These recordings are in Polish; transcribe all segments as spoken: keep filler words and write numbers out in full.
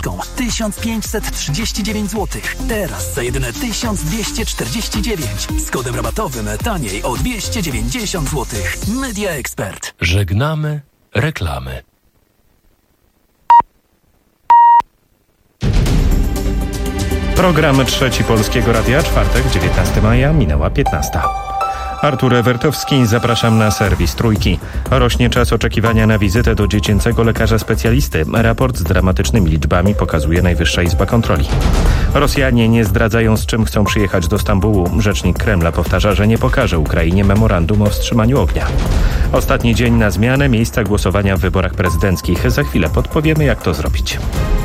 Polską tysiąc pięćset trzydzieści dziewięć złotych. Teraz za jedyne tysiąc dwieście czterdzieści dziewięć. Z kodem rabatowym taniej o dwieście dziewięćdziesiąt złotych. Media Expert. Żegnamy reklamy. Program Trzeci Polskiego Radia, czwartek, dziewiętnastego maja, minęła piętnasta. Artur Ewertowski, zapraszam na serwis Trójki. Rośnie czas oczekiwania na wizytę do dziecięcego lekarza specjalisty. Raport z dramatycznymi liczbami pokazuje Najwyższa Izba Kontroli. Rosjanie nie zdradzają, z czym chcą przyjechać do Stambułu. Rzecznik Kremla powtarza, że nie pokaże Ukrainie memorandum o wstrzymaniu ognia. Ostatni dzień na zmianę miejsca głosowania w wyborach prezydenckich. Za chwilę podpowiemy, jak to zrobić.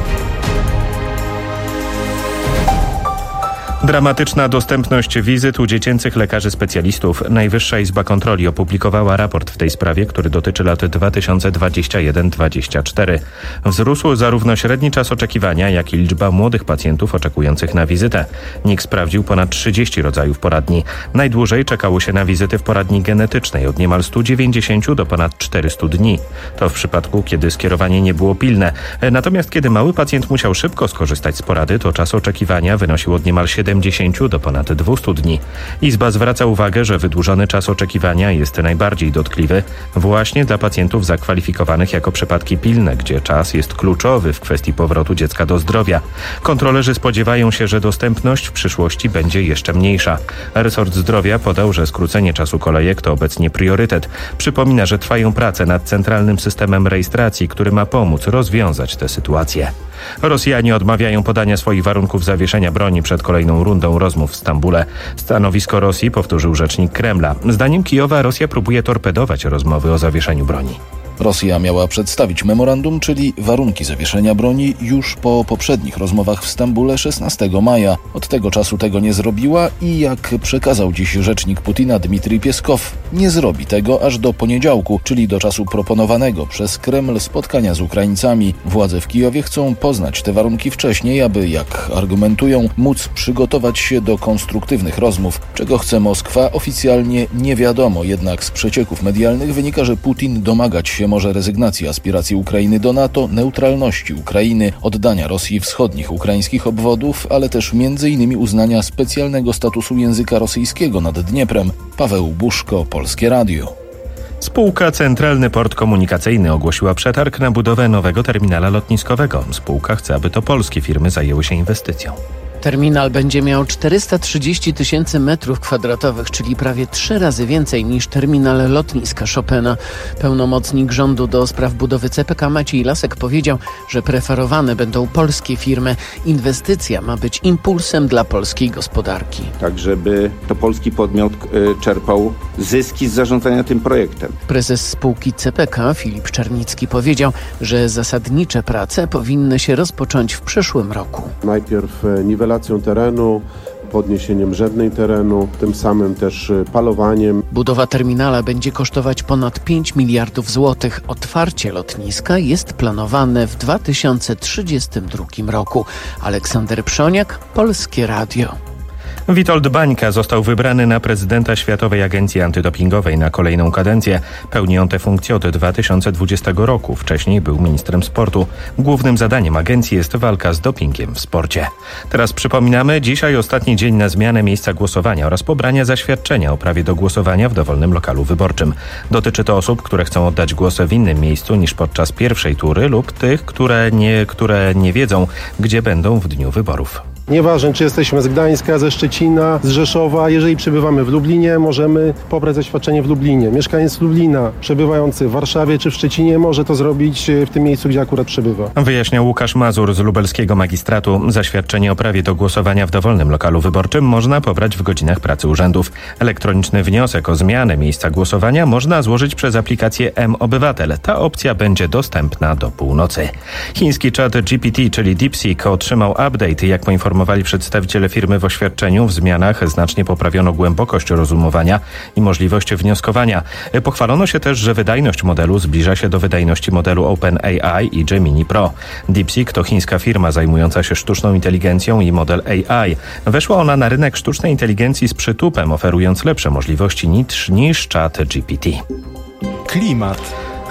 Dramatyczna dostępność wizyt u dziecięcych lekarzy specjalistów. Najwyższa Izba Kontroli opublikowała raport w tej sprawie, który dotyczy lat dwa tysiące dwudziestego pierwszego do dwudziestego czwartego. Wzrósł zarówno średni czas oczekiwania, jak i liczba młodych pacjentów oczekujących na wizytę. N I K sprawdził ponad trzydzieści rodzajów poradni. Najdłużej czekało się na wizyty w poradni genetycznej, od niemal stu dziewięćdziesięciu do ponad czterystu dni. To w przypadku, kiedy skierowanie nie było pilne. Natomiast kiedy mały pacjent musiał szybko skorzystać z porady, to czas oczekiwania wynosił od niemal siedemdziesięciu do ponad dwustu dni. Izba zwraca uwagę, że wydłużony czas oczekiwania jest najbardziej dotkliwy właśnie dla pacjentów zakwalifikowanych jako przypadki pilne, gdzie czas jest kluczowy w kwestii powrotu dziecka do zdrowia. Kontrolerzy spodziewają się, że dostępność w przyszłości będzie jeszcze mniejsza. Resort Zdrowia podał, że skrócenie czasu kolejek to obecnie priorytet. Przypomina, że trwają prace nad centralnym systemem rejestracji, który ma pomóc rozwiązać tę sytuację. Rosjanie odmawiają podania swoich warunków zawieszenia broni przed kolejną rundą rozmów w Stambule. Stanowisko Rosji powtórzył rzecznik Kremla. Zdaniem Kijowa Rosja próbuje torpedować rozmowy o zawieszeniu broni. Rosja miała przedstawić memorandum, czyli warunki zawieszenia broni, już po poprzednich rozmowach w Stambule szesnastego maja. Od tego czasu tego nie zrobiła i, jak przekazał dziś rzecznik Putina Dmitrij Pieskow, nie zrobi tego aż do poniedziałku, czyli do czasu proponowanego przez Kreml spotkania z Ukraińcami. Władze w Kijowie chcą poznać te warunki wcześniej, aby, jak argumentują, móc przygotować się do konstruktywnych rozmów. Czego chce Moskwa, oficjalnie nie wiadomo, jednak z przecieków medialnych wynika, że Putin domagać się może rezygnacji aspiracji Ukrainy do NATO, neutralności Ukrainy, oddania Rosji wschodnich ukraińskich obwodów, ale też między innymi uznania specjalnego statusu języka rosyjskiego nad Dnieprem. Paweł Buszko, Polskie Radio. Spółka Centralny Port Komunikacyjny ogłosiła przetarg na budowę nowego terminala lotniskowego. Spółka chce, aby to polskie firmy zajęły się inwestycją. Terminal będzie miał czterysta trzydzieści tysięcy metrów kwadratowych, czyli prawie trzy razy więcej niż terminal lotniska Chopina. Pełnomocnik rządu do spraw budowy C P K Maciej Lasek powiedział, że preferowane będą polskie firmy. Inwestycja ma być impulsem dla polskiej gospodarki. Tak, żeby to polski podmiot czerpał zyski z zarządzania tym projektem. Prezes spółki C P K Filip Czernicki powiedział, że zasadnicze prace powinny się rozpocząć w przyszłym roku. Najpierw niwelacją terenu, podniesieniem żebnej terenu, tym samym też palowaniem. Budowa terminala będzie kosztować ponad pięć miliardów złotych. Otwarcie lotniska jest planowane w dwa tysiące trzydziestym drugim roku. Aleksander Przoniak, Polskie Radio. Witold Bańka został wybrany na prezydenta Światowej Agencji Antydopingowej na kolejną kadencję. Pełni on tę funkcję od dwa tysiące dwudziestego roku. Wcześniej był ministrem sportu. Głównym zadaniem agencji jest walka z dopingiem w sporcie. Teraz przypominamy, dzisiaj ostatni dzień na zmianę miejsca głosowania oraz pobrania zaświadczenia o prawie do głosowania w dowolnym lokalu wyborczym. Dotyczy to osób, które chcą oddać głos w innym miejscu niż podczas pierwszej tury lub tych, które nie, które nie wiedzą, gdzie będą w dniu wyborów. Nieważne, czy jesteśmy z Gdańska, ze Szczecina, z Rzeszowa. Jeżeli przebywamy w Lublinie, możemy pobrać zaświadczenie w Lublinie. Mieszkaniec Lublina przebywający w Warszawie czy w Szczecinie może to zrobić w tym miejscu, gdzie akurat przebywa. Wyjaśniał Łukasz Mazur z lubelskiego magistratu. Zaświadczenie o prawie do głosowania w dowolnym lokalu wyborczym można pobrać w godzinach pracy urzędów. Elektroniczny wniosek o zmianę miejsca głosowania można złożyć przez aplikację M-Obywatel. Ta opcja będzie dostępna do północy. Chiński czat G P T, czyli DeepSeek, otrzymał update. Jak poinformowali przedstawiciele firmy w oświadczeniu, w zmianach znacznie poprawiono głębokość rozumowania i możliwość wnioskowania. Pochwalono się też, że wydajność modelu zbliża się do wydajności modelu OpenAI i Gemini Pro. DeepSeek to chińska firma zajmująca się sztuczną inteligencją i model A I. Weszła ona na rynek sztucznej inteligencji z przytupem, oferując lepsze możliwości niż, niż czat G P T. Klimat.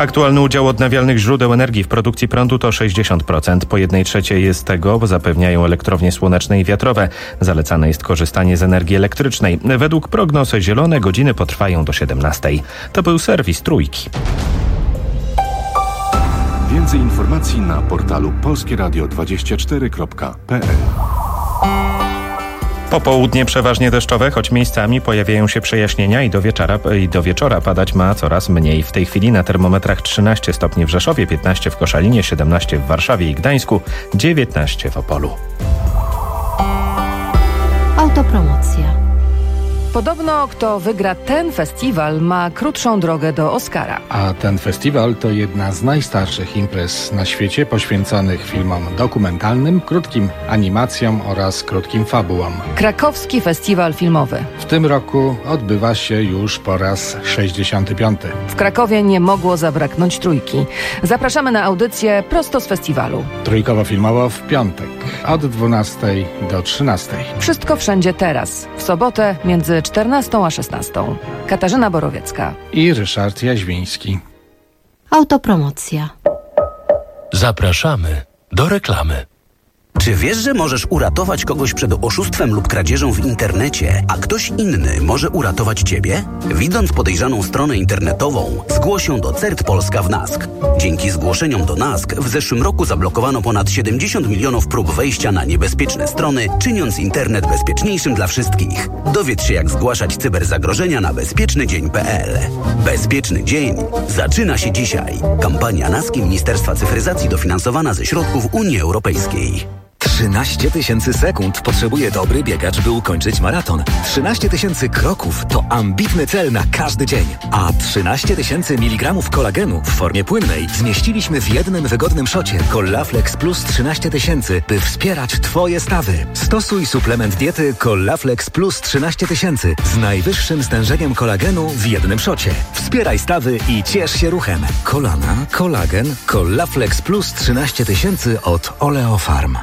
Aktualny udział odnawialnych źródeł energii w produkcji prądu to sześćdziesiąt procent. Po jednej trzeciej jest tego, bo zapewniają elektrownie słoneczne i wiatrowe. Zalecane jest korzystanie z energii elektrycznej. Według prognoz zielone godziny potrwają do siedemnastej. To był serwis Trójki. Więcej informacji na portalu polskie radio dwadzieścia cztery kropka p l. Popołudnie przeważnie deszczowe, choć miejscami pojawiają się przejaśnienia i do wieczora, i do wieczora padać ma coraz mniej. W tej chwili na termometrach trzynaście stopni w Rzeszowie, piętnaście w Koszalinie, siedemnaście w Warszawie i Gdańsku, dziewiętnaście w Opolu. Autopromocja. Podobno kto wygra ten festiwal, ma krótszą drogę do Oscara. A ten festiwal to jedna z najstarszych imprez na świecie poświęconych filmom dokumentalnym, krótkim animacjom oraz krótkim fabułom. Krakowski Festiwal Filmowy. W tym roku odbywa się już po raz sześćdziesiąty piąty. W Krakowie nie mogło zabraknąć Trójki. Zapraszamy na audycję prosto z festiwalu. Trójkowo-filmowo w piątek od dwunastej do trzynastej. Wszystko wszędzie teraz. W sobotę między czternastą a szesnastą. Katarzyna Borowiecka i Ryszard Jaźwiński. Autopromocja. Zapraszamy do reklamy. Czy wiesz, że możesz uratować kogoś przed oszustwem lub kradzieżą w internecie, a ktoś inny może uratować ciebie? Widząc podejrzaną stronę internetową, zgłoś ją do C E R T Polska w NASK. Dzięki zgłoszeniom do NASK w zeszłym roku zablokowano ponad siedemdziesiąt milionów prób wejścia na niebezpieczne strony, czyniąc internet bezpieczniejszym dla wszystkich. Dowiedz się, jak zgłaszać cyberzagrożenia na bezpieczny dzień kropka p l. Bezpieczny dzień zaczyna się dzisiaj. Kampania NASK i Ministerstwa Cyfryzacji dofinansowana ze środków Unii Europejskiej. trzynaście tysięcy sekund potrzebuje dobry biegacz, by ukończyć maraton. trzynaście tysięcy kroków to ambitny cel na każdy dzień. A trzynaście tysięcy miligramów kolagenu w formie płynnej zmieściliśmy w jednym wygodnym szocie Collaflex Plus trzynaście tysięcy, by wspierać Twoje stawy. Stosuj suplement diety Collaflex Plus trzynaście tysięcy z najwyższym stężeniem kolagenu w jednym szocie. Wspieraj stawy i ciesz się ruchem. Kolana, kolagen, Collaflex Plus trzynaście tysięcy od Oleofarm.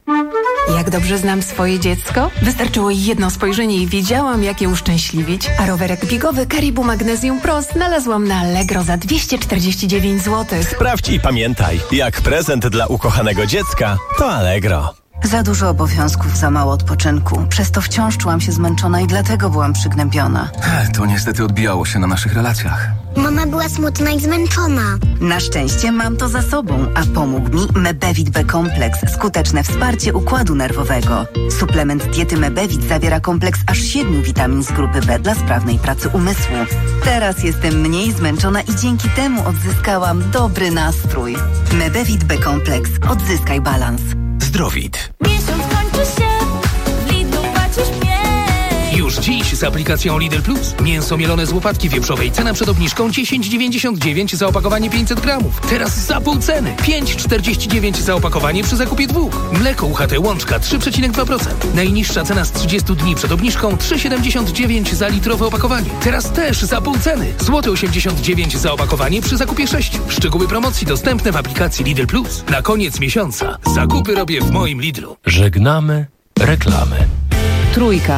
Jak dobrze znam swoje dziecko? Wystarczyło jedno spojrzenie i wiedziałam, jak je uszczęśliwić. A rowerek biegowy Caribou Magnesium Pro znalazłam na Allegro za dwieście czterdzieści dziewięć złotych. Sprawdź i pamiętaj, jak prezent dla ukochanego dziecka, to Allegro. Za dużo obowiązków, za mało odpoczynku. Przez to wciąż czułam się zmęczona i dlatego byłam przygnębiona. To niestety odbijało się na naszych relacjach. Mama była smutna i zmęczona. Na szczęście mam to za sobą, a pomógł mi Mebevit B Kompleks. Skuteczne wsparcie układu nerwowego. Suplement diety Mebevit zawiera kompleks aż siedmiu witamin z grupy B dla sprawnej pracy umysłu. Teraz jestem mniej zmęczona i dzięki temu odzyskałam dobry nastrój. Mebevit B Kompleks. Odzyskaj balans. Zdrowit. Miesiąc kończy się, w Lidlu płacisz mniej. Już dziś z aplikacją Lidl Plus. Mięso mielone z łopatki wieprzowej. Cena przed obniżką dziesięć dziewięćdziesiąt dziewięć za opakowanie pięćset gramów. Teraz za pół ceny. pięć czterdzieści dziewięć za opakowanie przy zakupie dwóch. Mleko U H T Łączka trzy przecinek dwa procent. Najniższa cena z trzydziestu dni przed obniżką trzy siedemdziesiąt dziewięć za litrowe opakowanie. Teraz też za pół ceny. Złoty osiemdziesiąt dziewięć za opakowanie przy zakupie sześciu. Szczegóły promocji dostępne w aplikacji Lidl Plus. Na koniec miesiąca zakupy robię w moim Lidlu. Żegnamy reklamy. Trójka.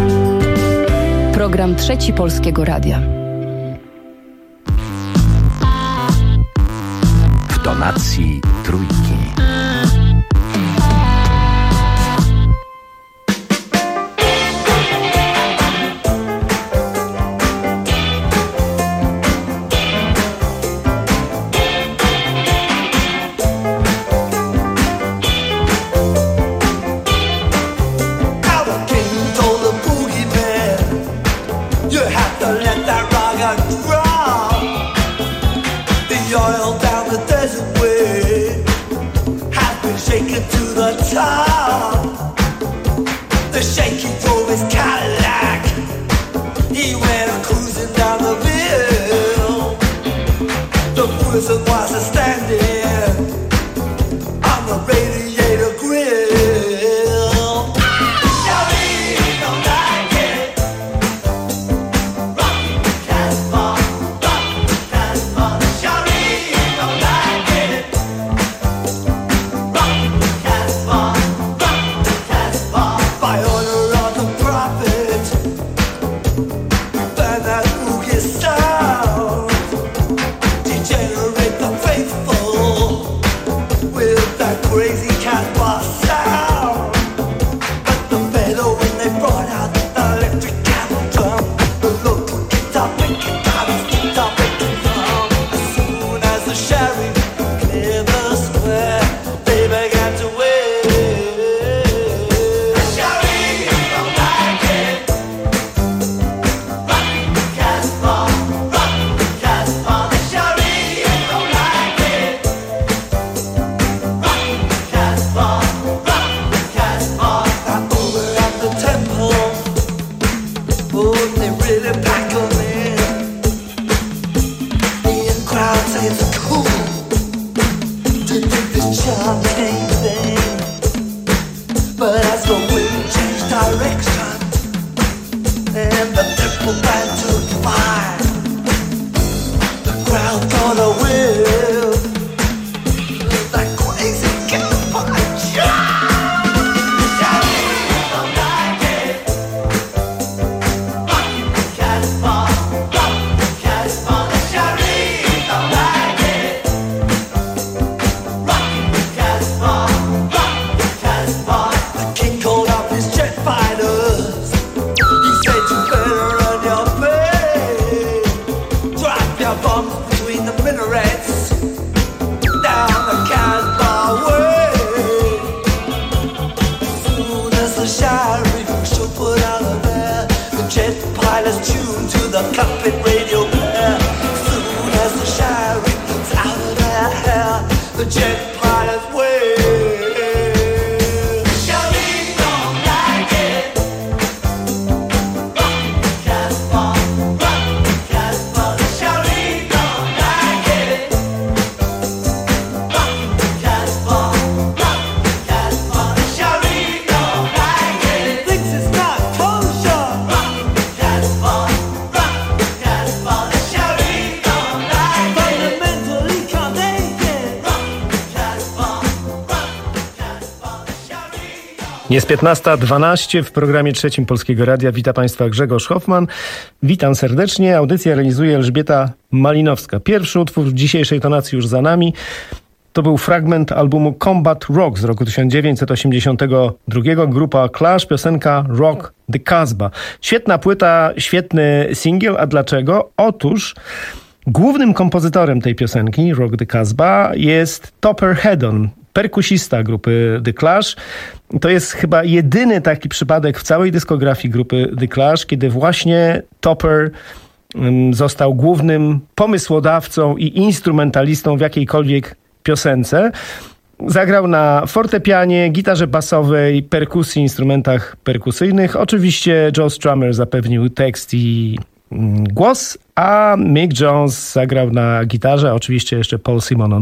Program Trzeci Polskiego Radia. W donacji Trójki. Generation Jest piętnasta dwanaście w programie trzecim Polskiego Radia. Witam Państwa Grzegorz Hoffman. Witam serdecznie. Audycję realizuje Elżbieta Malinowska. Pierwszy utwór w dzisiejszej tonacji już za nami. To był fragment albumu Combat Rock z roku tysiąc dziewięćset osiemdziesiątego drugiego. Grupa Clash, piosenka Rock the Casbah. Świetna płyta, świetny singiel. A dlaczego? Otóż głównym kompozytorem tej piosenki, Rock the Casbah, jest Topper Headon, perkusista grupy The Clash. To jest chyba jedyny taki przypadek w całej dyskografii grupy The Clash, kiedy właśnie Topper został głównym pomysłodawcą i instrumentalistą w jakiejkolwiek piosence. Zagrał na fortepianie, gitarze basowej, perkusji, instrumentach perkusyjnych. Oczywiście Joe Strummer zapewnił tekst i głos, a Mick Jones zagrał na gitarze, oczywiście jeszcze Paul Simonon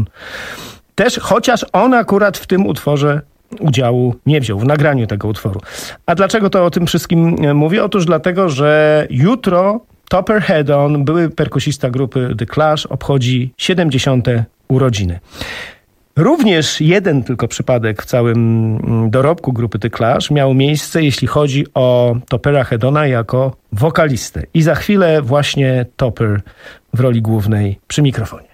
też, chociaż on akurat w tym utworze udziału nie wziął, w nagraniu tego utworu. A dlaczego to o tym wszystkim mówię? Otóż dlatego, że jutro Topper Headon, były perkusista grupy The Clash, obchodzi siedemdziesiąte urodziny. Również jeden tylko przypadek w całym dorobku grupy The Clash miał miejsce, jeśli chodzi o Toppera Headona jako wokalistę. I za chwilę właśnie Topper w roli głównej przy mikrofonie.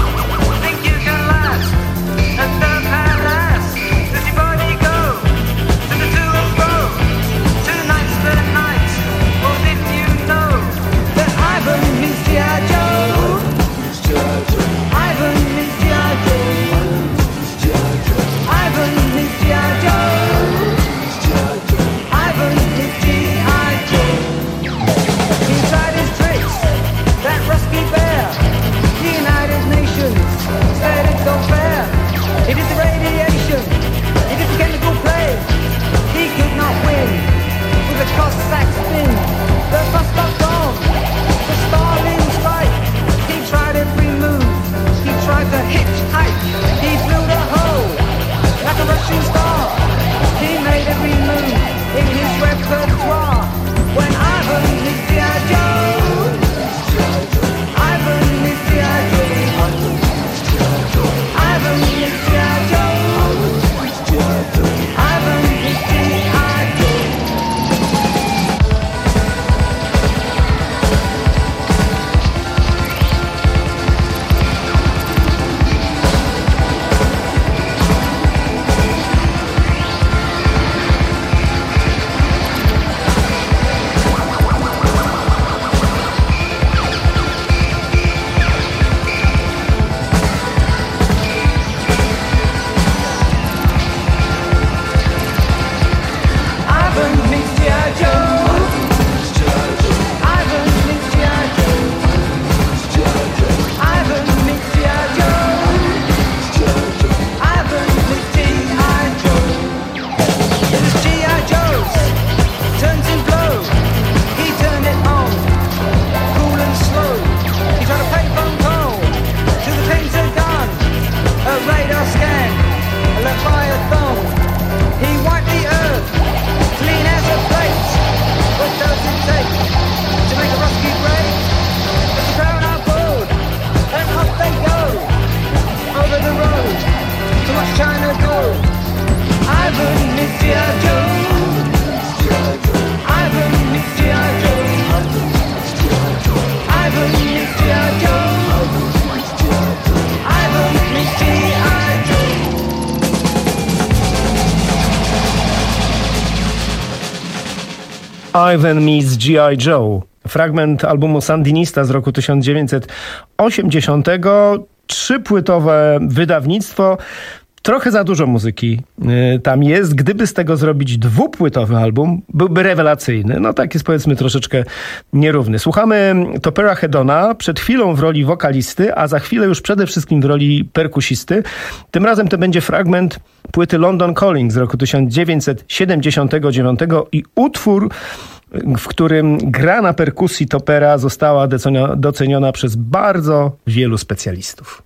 Think you can last, and don't have last. Does your body go? Ivan Meets G I. Joe. Fragment albumu Sandinista z roku tysiąc dziewięćset osiemdziesiątego. Trzypłytowe wydawnictwo. Trochę za dużo muzyki y, tam jest. Gdyby z tego zrobić dwupłytowy album, byłby rewelacyjny. No tak jest, powiedzmy, troszeczkę nierówny. Słuchamy Topera Hedona, przed chwilą w roli wokalisty, a za chwilę już przede wszystkim w roli perkusisty. Tym razem to będzie fragment płyty London Calling z roku tysiąc dziewięćset siedemdziesiątego dziewiątego i utwór, w którym gra na perkusji Topera została doceniona przez bardzo wielu specjalistów.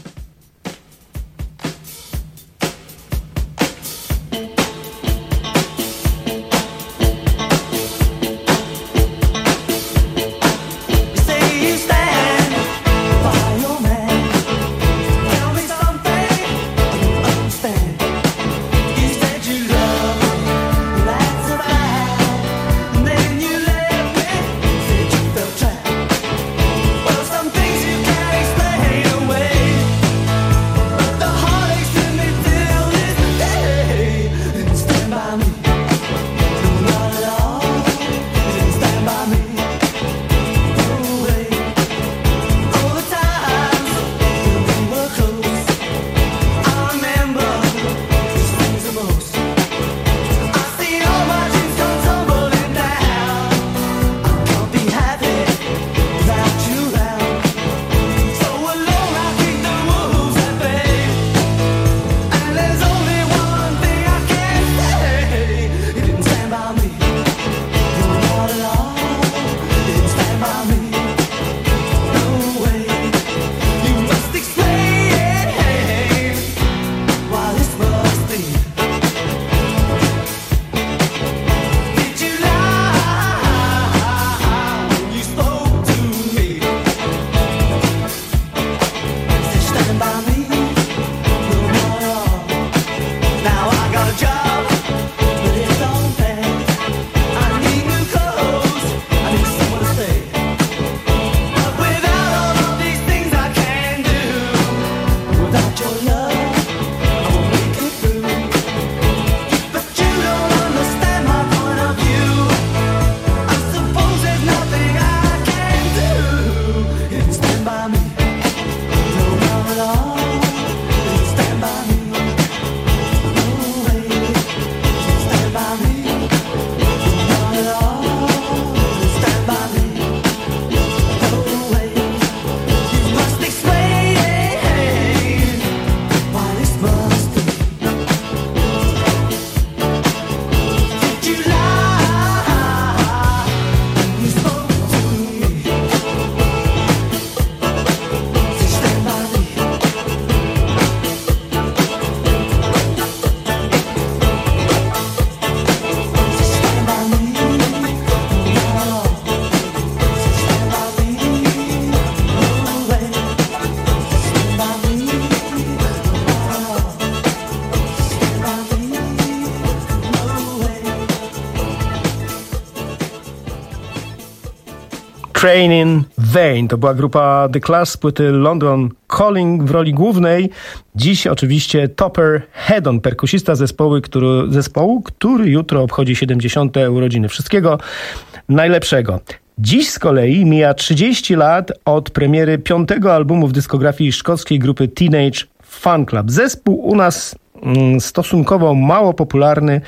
Training Vain. To była grupa The Clash z płyty London Calling w roli głównej. Dziś oczywiście Topper Hedon, perkusista zespołu, który, zespołu, który jutro obchodzi siedemdziesiąte urodziny. Wszystkiego najlepszego. Dziś z kolei mija trzydzieści lat od premiery piątego albumu w dyskografii szkockiej grupy Teenage Fanclub. Zespół u nas mm, stosunkowo mało popularny,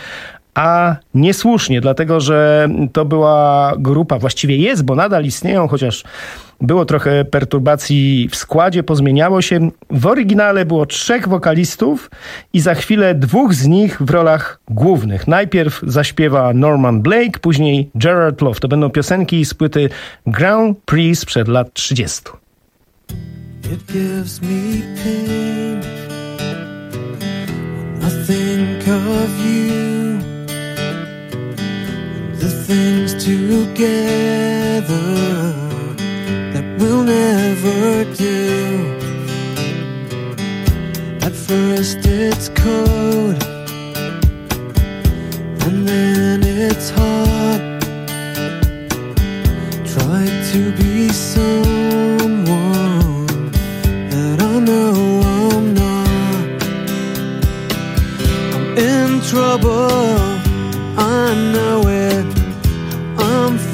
a niesłusznie, dlatego że to była grupa, właściwie jest, bo nadal istnieją, chociaż było trochę perturbacji w składzie, pozmieniało się. W oryginale było trzech wokalistów i za chwilę dwóch z nich w rolach głównych. Najpierw zaśpiewa Norman Blake, później Gerard Love. To będą piosenki z płyty Grand Prix sprzed lat trzydziestu. It gives me pain when I think of you. The things together that we'll never do. At first it's cold, and then it's hot. Try to be someone that I know I'm not. I'm in trouble, I know it.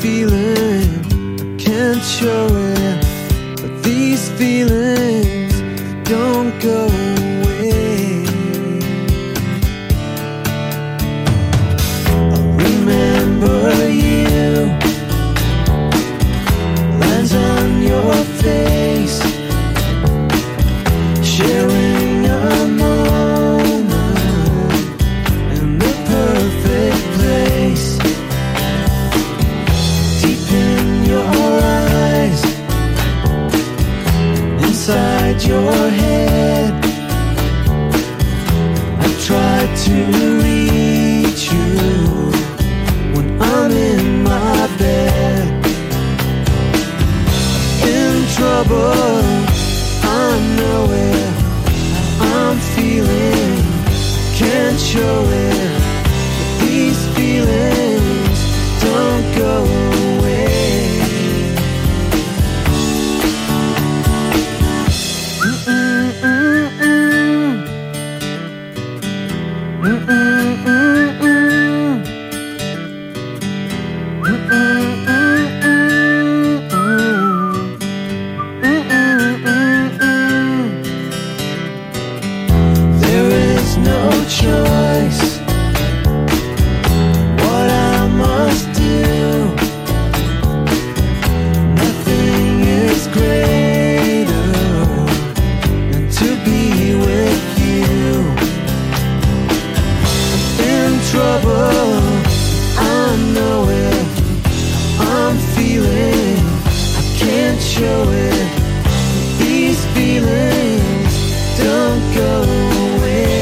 feeling, I can't show it, but these feelings don't go away. I remember you, lines on your face, sharing a moment in the perfect place. Deep in your eyes, inside your head, I try to reach you when I'm in my bed. In trouble, I know it, I'm feeling, can't show it, but these feelings don't go away. There is no choice, what I must do. Nothing is greater than to be with you. I'm in trouble, I know it, I'm feeling, I can't show it, these feelings don't go away.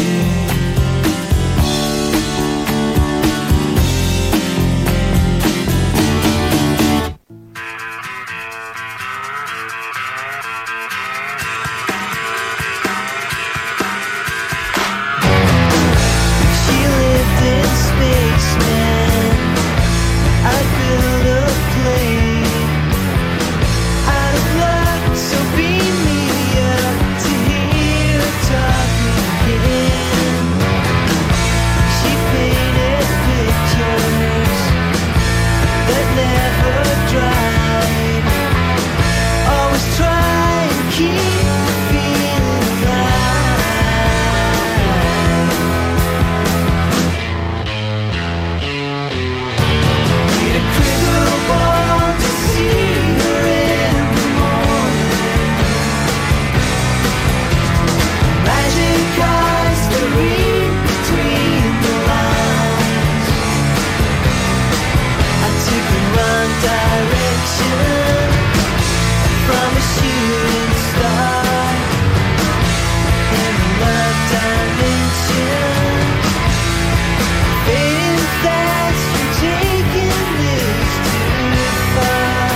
She lived in space, man, I'd build a plane out of luck, so beam me up to hear her talk again. She painted pictures that never dried, always try and keep the feeling alive. Need a crystal ball to see her in the morning, magic eyes to read between the lines. I took the wrong direction from a shooting star in the love dimension. Fading fast, you're taking this too far.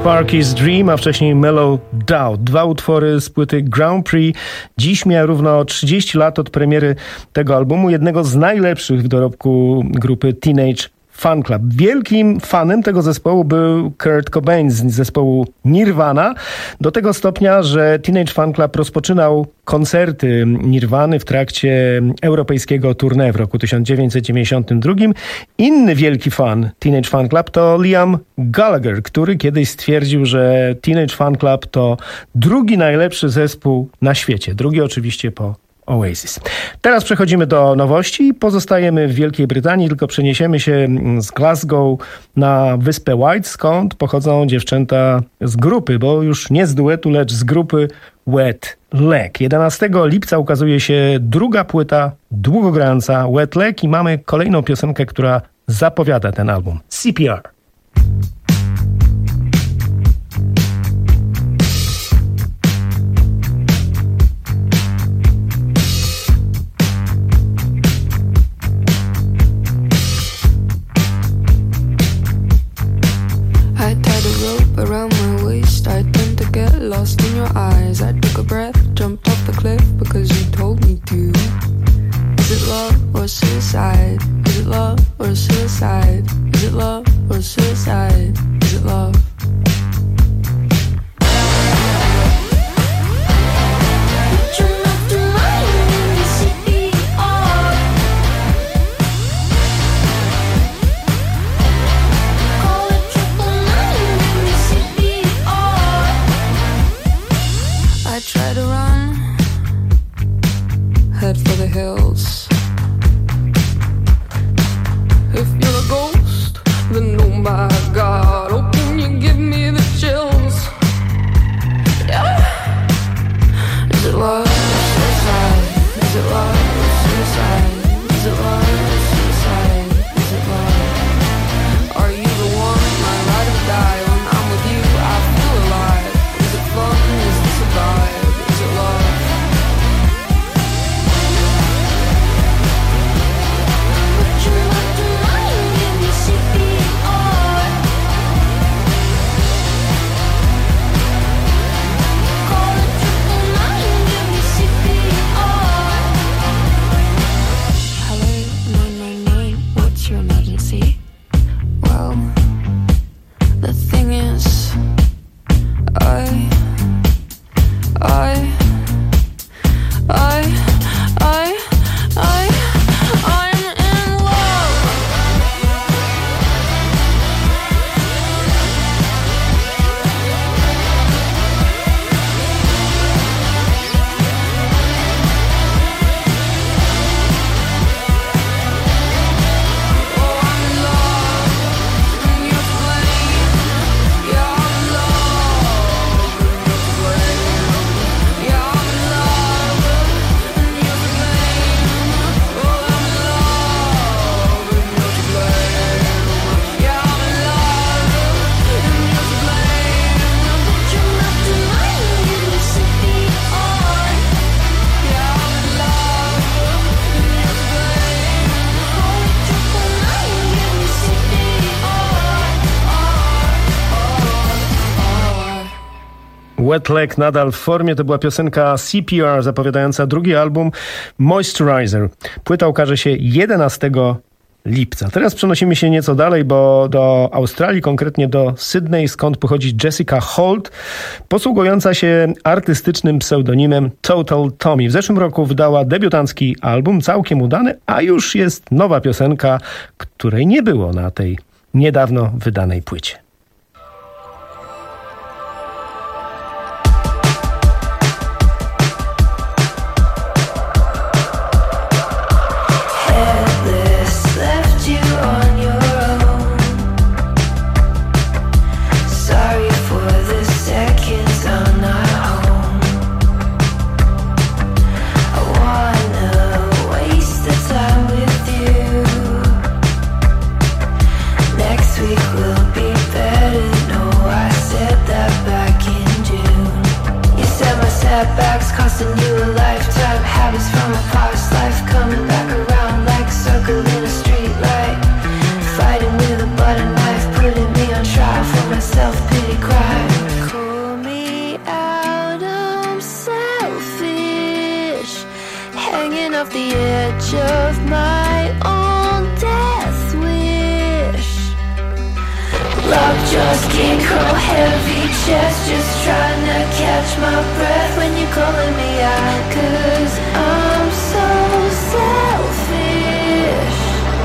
Sparky's Dream, a wcześniej Mellow Doubt. Dwa utwory z płyty Grand Prix. Dziś mija równo trzydzieści lat od premiery tego albumu, jednego z najlepszych w dorobku grupy Teenage Fanclub. Wielkim fanem tego zespołu był Kurt Cobain z zespołu Nirvana. Do tego stopnia, że Teenage Fanclub rozpoczynał koncerty Nirwany w trakcie europejskiego tournée w roku tysiąc dziewięćset dziewięćdziesiątym drugim. Inny wielki fan Teenage Fanclub to Liam Gallagher, który kiedyś stwierdził, że Teenage Fanclub to drugi najlepszy zespół na świecie. Drugi oczywiście po Oasis. Teraz przechodzimy do nowości i pozostajemy w Wielkiej Brytanii, tylko przeniesiemy się z Glasgow na wyspę White, skąd pochodzą dziewczęta z grupy, bo już nie z duetu, lecz z grupy Wet Leg. jedenastego lipca ukazuje się druga płyta długogrająca Wet Leg i mamy kolejną piosenkę, która zapowiada ten album. C P R. Around my waist, I tend to get lost in your eyes. I took a breath, jumped off the cliff because you told me to. Is it love or suicide? Is it love or suicide? Is it love or suicide? Is it love? I try to run, head for the hills. If you're a ghost, then oh my God, oh can you give me the chills? Yeah. Is it love or suicide? Is it love or suicide? Is it love or suicide? Is it love? Are you the one, my ride or die? When I'm with you, I feel alive. Is it fun? Is this a vibe? Is it love? Put your love to mine, give me C P R. Call it triple nine, give me C P R. Hello, nine nine nine, what's your emergency? Well, the thing is, I I, I, I, I, I'm in love. Oh, I'm in love, and you're to blame. Yeah, I'm in love, and you're to blame. Yeah, I'm in love, and you're to blame. Oh, I'm in love, and you're to blame. Yeah, I'm in love, and you're to blame. Put your love to mine, give me C P R. Yeah, I'm in love, and you're to blame. Call it triple nine, give me C P R. Wet Leg nadal w formie, to była piosenka C P R zapowiadająca drugi album Moisturizer. Płyta ukaże się jedenastego lipca. Teraz przenosimy się nieco dalej, bo do Australii, konkretnie do Sydney, skąd pochodzi Jessica Holt, posługująca się artystycznym pseudonimem Total Tommy. W zeszłym roku wydała debiutancki album, całkiem udany, a już jest nowa piosenka, której nie było na tej niedawno wydanej płycie. Headless, left you on your own. Sorry for the seconds I'm not home. I wanna waste the time with you. Next week will be better. hanging off the edge of my own death wish. Love just can't crawl, heavy chest, just trying to catch my breath when you're calling me out, 'cause I'm so selfish.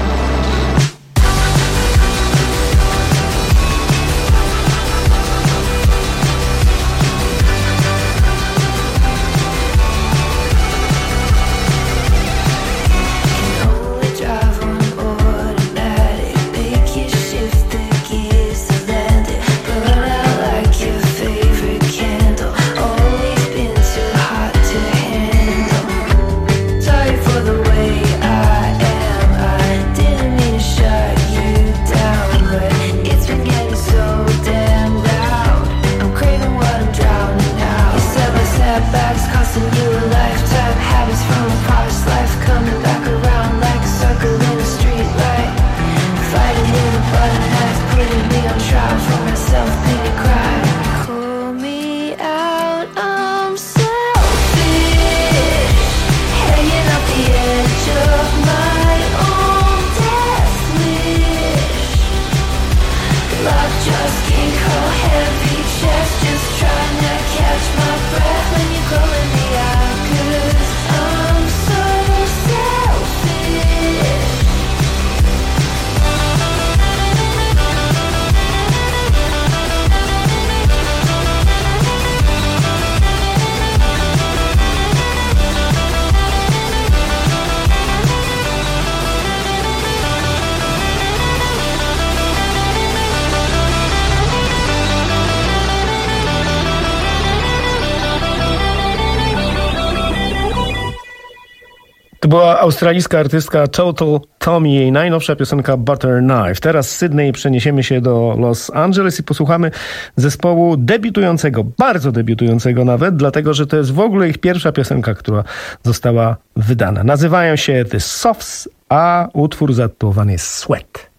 To była australijska artystka Total Tommy, jej najnowsza piosenka Butter Knife. Teraz z Sydney przeniesiemy się do Los Angeles i posłuchamy zespołu debiutującego, bardzo debiutującego nawet, dlatego że to jest w ogóle ich pierwsza piosenka, która została wydana. Nazywają się The Softs, a utwór zatytułowany jest Sweat.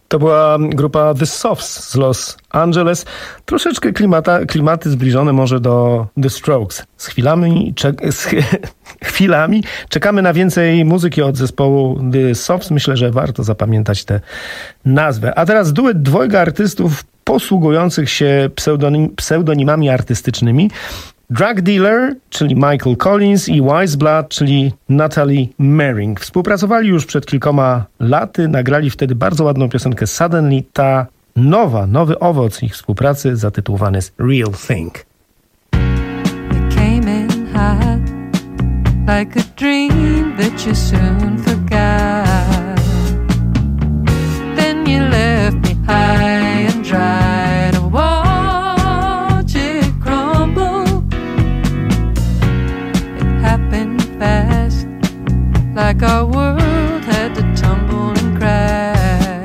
To była grupa The Softs z Los Angeles. Troszeczkę klimata, klimaty zbliżone może do The Strokes. Z chwilami, czek- z chwilami czekamy na więcej muzyki od zespołu The Softs. Myślę, że warto zapamiętać tę nazwę. A teraz duet dwojga artystów posługujących się pseudonim, pseudonimami artystycznymi. Drug Dealer, czyli Michael Collins, i Wise Blood, czyli Natalie Merring. Współpracowali już przed kilkoma laty, nagrali wtedy bardzo ładną piosenkę Suddenly. Ta nowa, nowy owoc ich współpracy zatytułowany jest Real Thing. You came in hot, like a dream that you soon forgot. Then you left me high and dry to watch it crumble. It happened fast, like our world had to tumble and crash.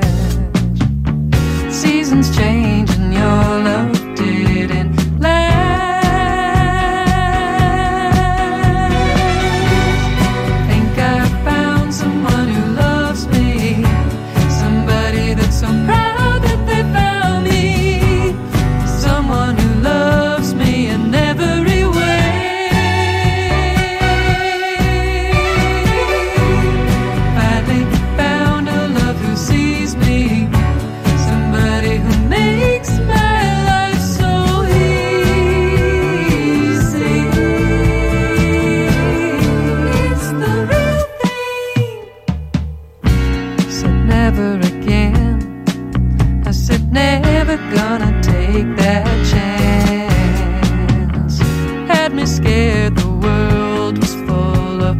Seasons change and your love didn't last. Think I found someone who loves me, somebody that's so proud that they found me, someone who loves me in every way. Finally found a love who sees me, somebody who makes my life so easy. It's the real thing. Said never again. I said never gonna take that chance. Had me scared the world was full of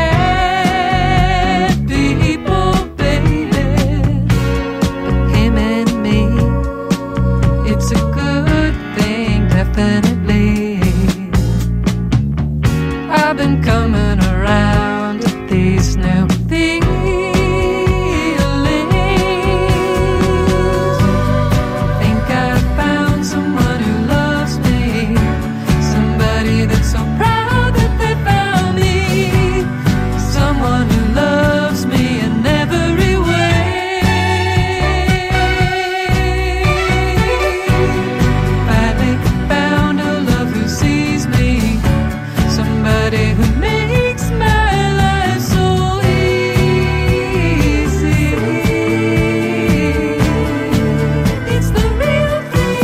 bad people, baby. But him and me, it's a good thing, definitely. I've been coming around to these new feelings. Think I found someone who loves me, somebody that's so proud that they found me, someone who loves me in every way. Finally found a love who sees me, somebody who makes my life so easy. It's the real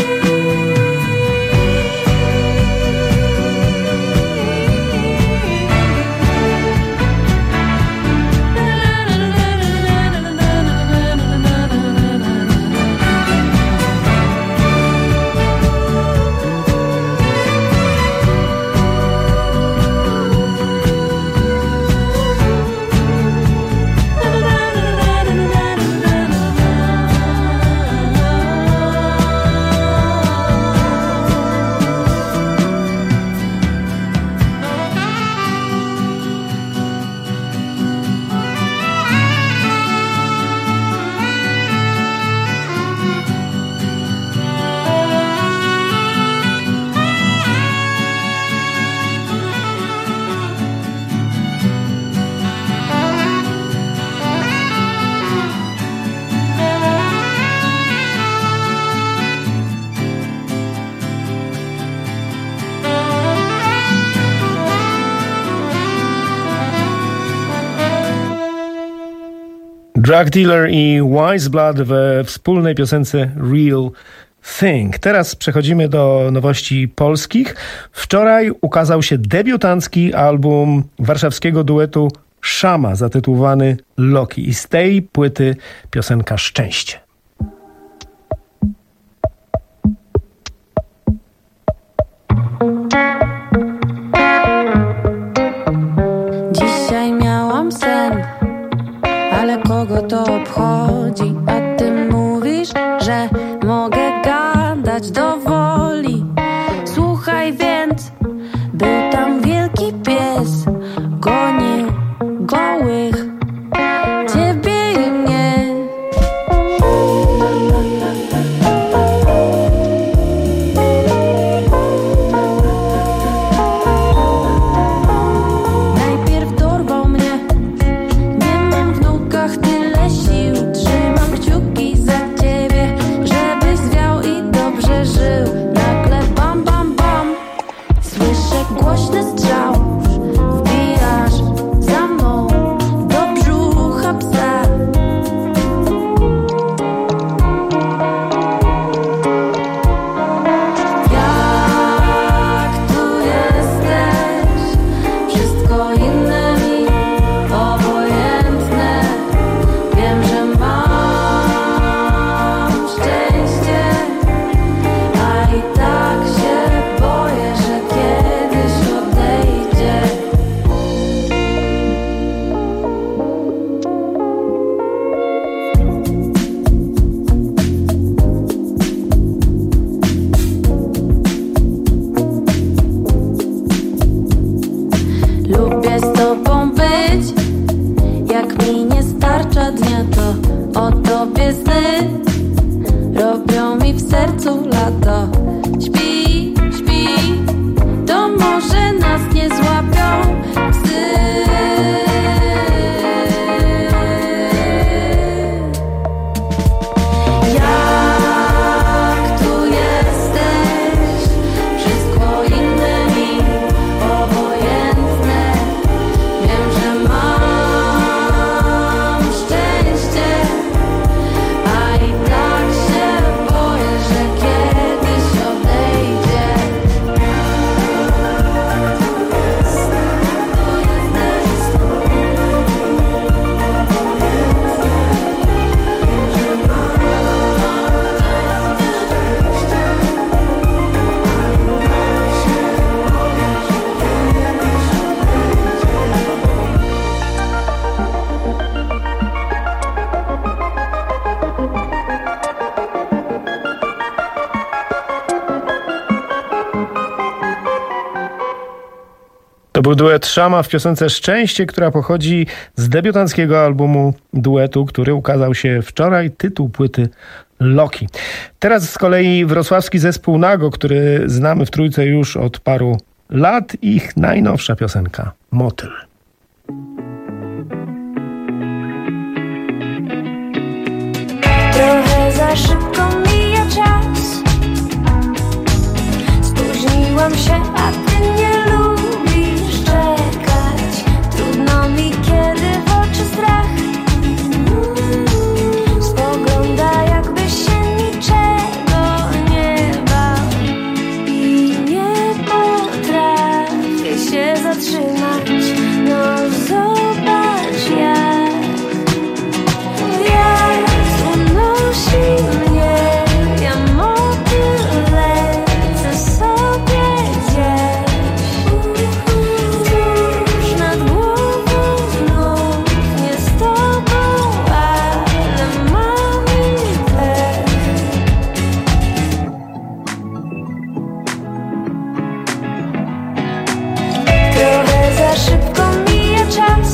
Drug Dealer i Wise Blood we wspólnej piosence Real Thing. Teraz przechodzimy do nowości polskich. Wczoraj ukazał się debiutancki album warszawskiego duetu Szama zatytułowany Loki i z tej płyty piosenka Szczęście. Dzisiaj miałam sen, ale kogo to obchodzi? A ty mówisz, że mogę gadać do woli. Słuchaj więc, był tam wielki pies, gonił gołych ciebie i mnie. Lubię z tobą być. Jak mi nie starcza dnia, to o tobie sny robią mi w sercu lato. Śpi, śpi, to może nas nie złapią psy. Jak tu jesteś, wszystko inne mi obojętne. Wiem, że mam szczęście, a i tak się boję, że kiedyś odejdzie. To był duet Szama w piosence Szczęście, która pochodzi z debiutanckiego albumu duetu, który ukazał się wczoraj, tytuł płyty Loki. Teraz z kolei wrocławski zespół Nago, który znamy w Trójce już od paru lat, ich najnowsza piosenka Motyl. Trochę za szybko mija czas. Spóźniłam się, a ty nie lubisz czekać. Trudno mi, kiedy w oczy strach spogląda, jakby się niczego nie bał. I nie potrafię się zatrzymać. No zobacz jak wiatr unosi mnie, ja motyl lecę sobie gdzieś. Tuż nad głową znów nie z tobą, ale mam ich lek. Trochę za szybko mija czas.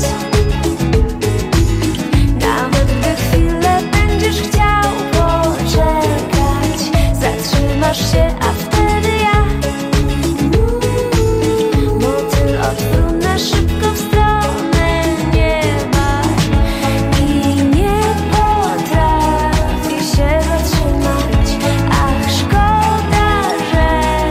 Nawet gdy chwilę będziesz chciał poczekać, zatrzymasz się, a wtedy ja motyl odfrunę szybko w stronę nieba. I nie potrafię się zatrzymać. Ach, szkoda, że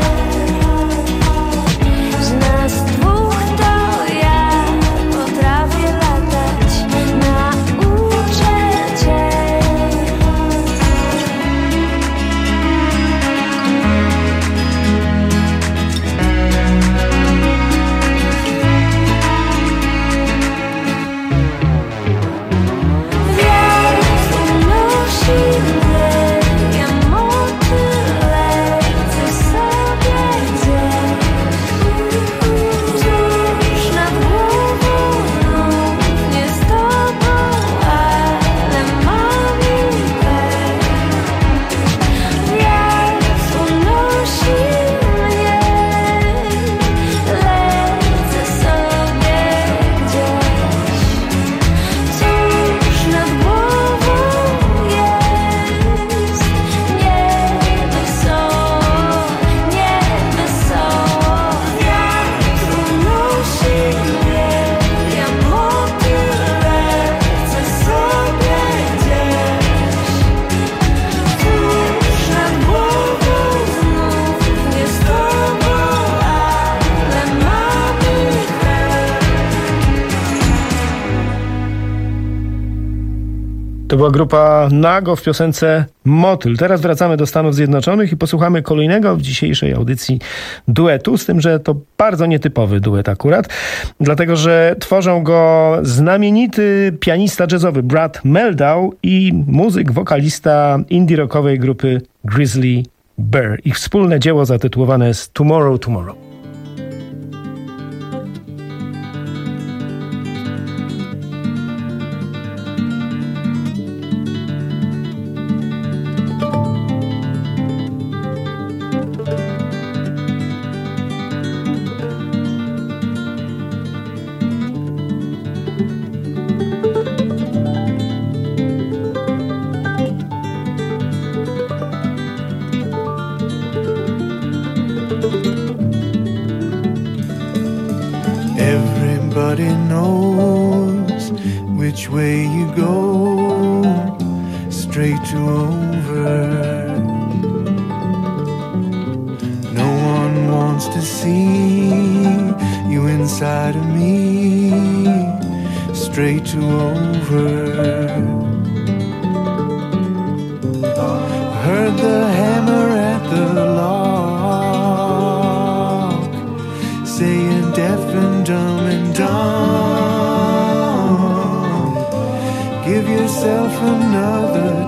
z nas dwóch to ja potrafię latać. Nauczę cię. Wiatr unosi mnie, ja motyl lecę sobie gdzieś. Tuż nad głową znów nie z tobą, ale mam ich lek. Wiatr unosi mnie, lecę sobie gdzieś. Tuż nad głową jest niewesoło, niewesoło. Wiatr unosi mnie, ja motyl lecę sobie gdzieś. Tuż nad głową znów nie z tobą, ale mam ich lek. To była grupa Nago w piosence Motyl. Teraz wracamy do Stanów Zjednoczonych i posłuchamy kolejnego w dzisiejszej audycji duetu, z tym, że to bardzo nietypowy duet akurat, dlatego, że tworzą go znamienity pianista jazzowy Brad Mehldau i muzyk, wokalista indie rockowej grupy Grizzly Bear. Ich wspólne dzieło zatytułowane jest Tomorrow, Tomorrow. but it knows which way you go, straight to over. No one wants to see you inside of me, straight to over. Heard the hammer at the lock, saying deaf and dumb and dumb. Give yourself another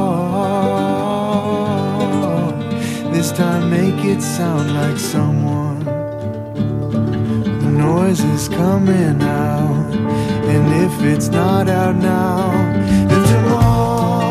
talk. This time make it sound like someone. The noise is coming out, and if it's not out now, then tomorrow.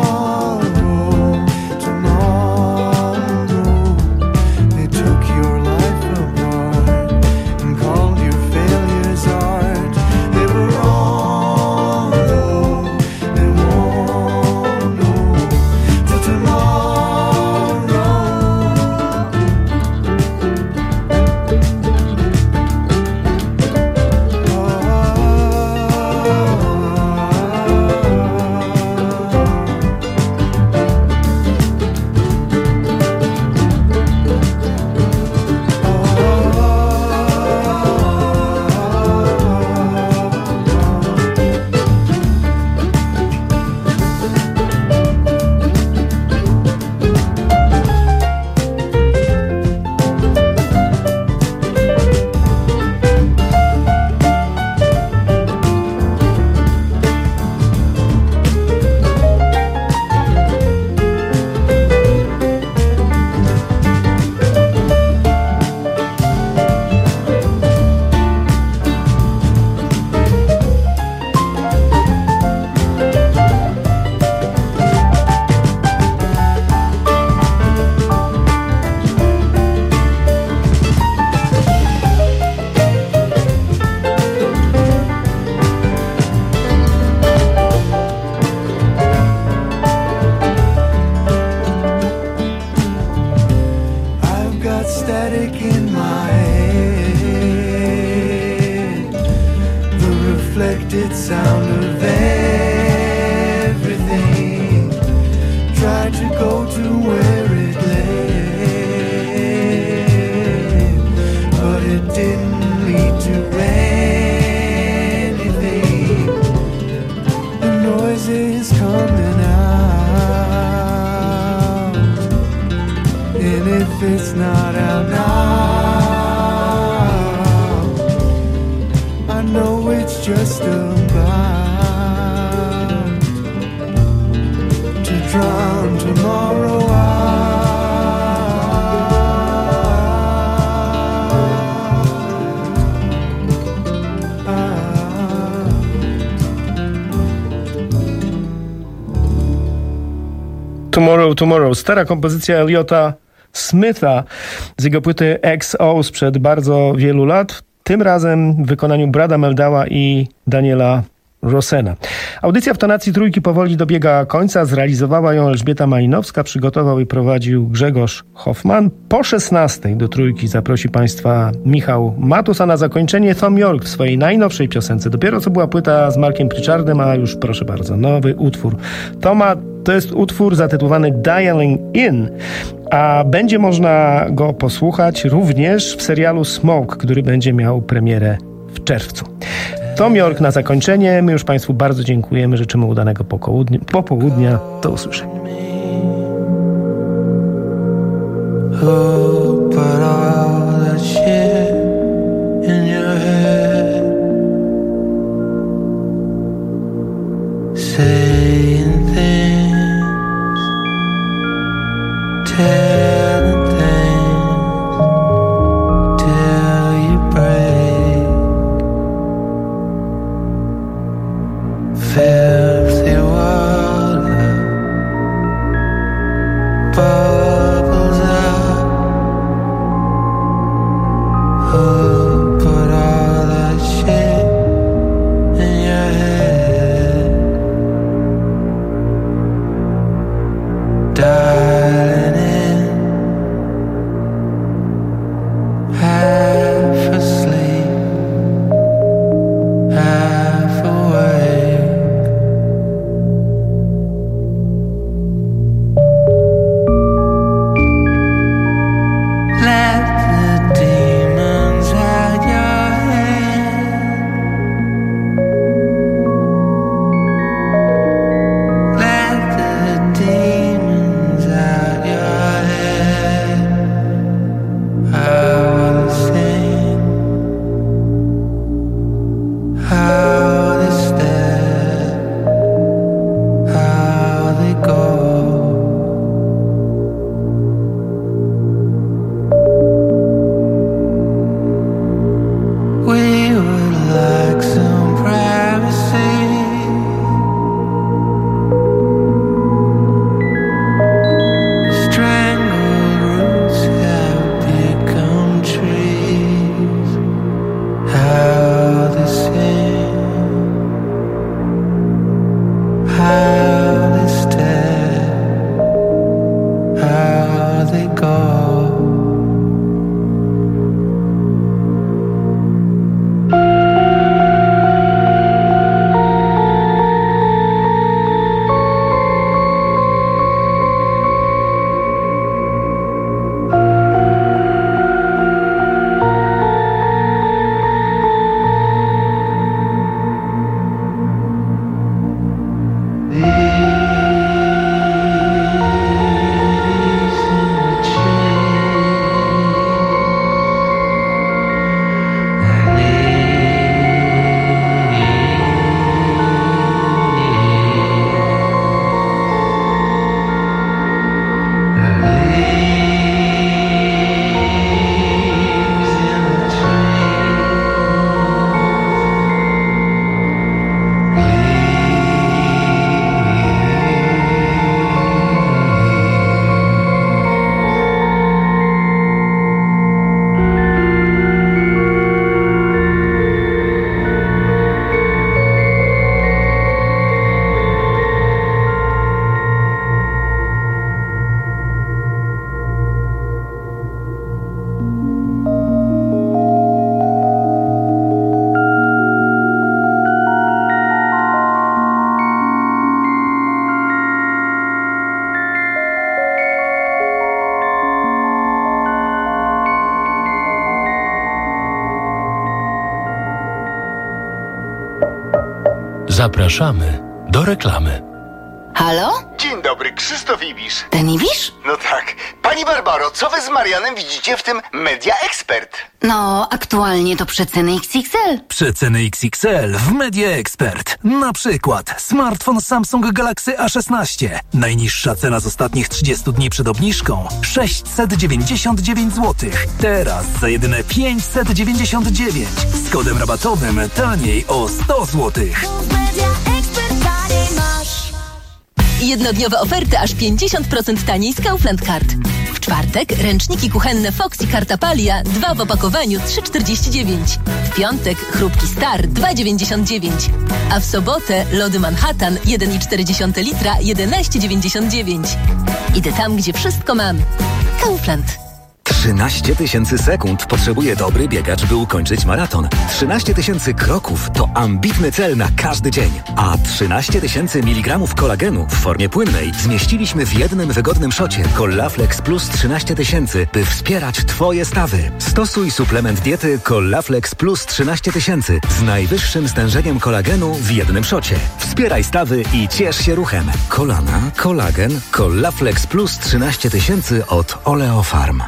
Tomorrow, Tomorrow. Stara kompozycja Elliota Smitha z jego płyty X O sprzed bardzo wielu lat. Tym razem w wykonaniu Brada Meldała i Daniela Rossena. Audycja w tonacji trójki powoli dobiega końca. Zrealizowała ją Elżbieta Malinowska, przygotował i prowadził Grzegorz Hoffman. Po szesnastej do trójki zaprosi Państwa Michał Matus, a na zakończenie Thom Yorke w swojej najnowszej piosence. Dopiero co była płyta z Markiem Pritchardem, a już proszę bardzo, nowy utwór Thoma. To jest utwór zatytułowany Dialing In, a będzie można go posłuchać również w serialu Smoke, który będzie miał premierę w czerwcu. Thom Yorke na zakończenie. My już Państwu bardzo dziękujemy. Życzymy udanego popołudnia. popołudnia. Do usłyszenia. Oh, but all that shit in your head, saying things, telling things, till you break. Filthy water bubbles up Zapraszamy do reklamy. Halo? Dzień dobry, Krzysztof Ibisz. Ten Ibisz? No tak. Pani Barbaro, co wy z Marianem widzicie w tym Media Expert? No, aktualnie to przeceny X X L. Przeceny X X L w Media Expert. Na przykład smartfon Samsung Galaxy A szesnaście. Najniższa cena z ostatnich trzydziestu dni przed obniżką sześćset dziewięćdziesiąt dziewięć złotych. Teraz za jedyne pięćset dziewięćdziesiąt dziewięć. Z kodem rabatowym taniej o sto złotych. Jednodniowe oferty aż pięćdziesiąt procent taniej z Kaufland Card. W czwartek ręczniki kuchenne Fox i Kartapalia dwa w opakowaniu trzy czterdzieści dziewięć. W piątek chrupki Star dwa dziewięćdziesiąt dziewięć. A w sobotę lody Manhattan jeden i cztery dziesiąte litra jedenaście dziewięćdziesiąt dziewięć. Idę tam, gdzie wszystko mam. Kaufland. trzynaście tysięcy sekund potrzebuje dobry biegacz, by ukończyć maraton. trzynaście tysięcy kroków to ambitny cel na każdy dzień. A trzynaście tysięcy miligramów kolagenu w formie płynnej zmieściliśmy w jednym wygodnym szocie Collaflex Plus trzynaście tysięcy, by wspierać Twoje stawy. Stosuj suplement diety Collaflex Plus trzynaście tysięcy z najwyższym stężeniem kolagenu w jednym szocie. Wspieraj stawy i ciesz się ruchem. Kolana, kolagen, Collaflex Plus trzynaście tysięcy od Oleofarm.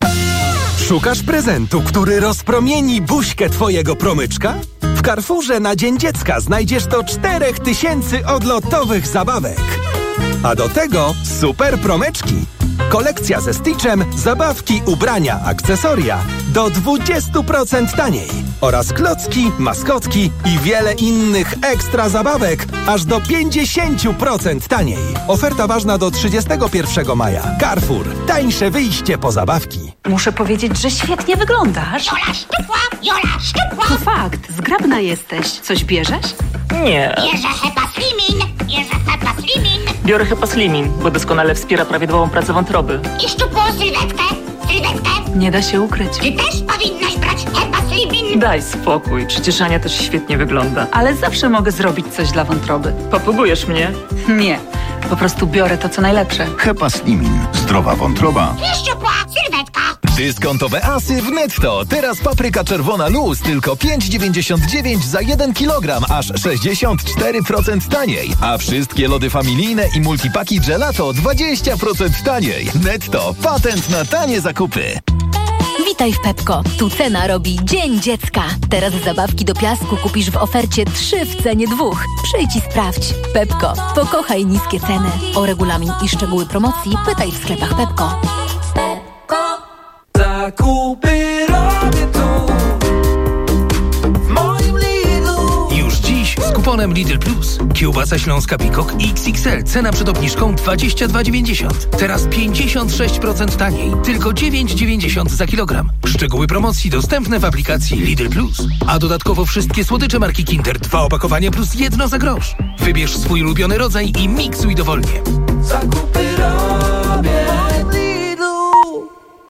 Szukasz prezentu, który rozpromieni buźkę twojego promyczka? W Carrefourze na Dzień Dziecka znajdziesz do czterech tysięcy odlotowych zabawek. A do tego super promyczki. Kolekcja ze Stitchem, zabawki, ubrania, akcesoria do dwadzieścia procent taniej. Oraz klocki, maskotki i wiele innych ekstra zabawek aż do pięćdziesiąt procent taniej. Oferta ważna do trzydziestego pierwszego maja. Carrefour. Tańsze wyjście po zabawki. Muszę powiedzieć, że świetnie wyglądasz. Jola szczupła, Jola szczupła. To fakt, zgrabna jesteś. Coś bierzesz? Nie. Bierze Hepa Slimin, bierze Hepa Slimin. Biorę Hepa Slimin, bo doskonale wspiera prawidłową pracę wątroby. I szczupłą sylwetkę, sylwetkę. Nie da się ukryć. Ty też powinnaś brać Hepa Slimin. Daj spokój, przecież Ania też świetnie wygląda. Ale zawsze mogę zrobić coś dla wątroby. Popugujesz mnie? Nie, po prostu biorę to, co najlepsze. Hepa Slimin. Zdrowa wątroba. I szczupła sylwetka. Dyskontowe asy w Netto. Teraz papryka czerwona luz tylko pięć dziewięćdziesiąt dziewięć za jeden kilogram, aż sześćdziesiąt cztery procent taniej. A wszystkie lody familijne i multipaki gelato dwadzieścia procent taniej. Netto. Patent na tanie zakupy. Witaj w Pepko. Tu cena robi Dzień Dziecka. Teraz zabawki do piasku kupisz w ofercie trzy w cenie dwóch. Przyjdź i sprawdź. Pepko. Pokochaj niskie ceny. O regulamin i szczegóły promocji pytaj w sklepach Pepko. Zakupy robię tu, w moim Lidlu. Już dziś z kuponem Lidl Plus. Kiełbasa śląska Pikok X X L. Cena przed obniżką dwadzieścia dwa dziewięćdziesiąt. Teraz pięćdziesiąt sześć procent taniej. Tylko dziewięć dziewięćdziesiąt za kilogram. Szczegóły promocji dostępne w aplikacji Lidl Plus. A dodatkowo wszystkie słodycze marki Kinder. Dwa opakowania plus jedno za grosz. Wybierz swój ulubiony rodzaj i miksuj dowolnie. Zakupy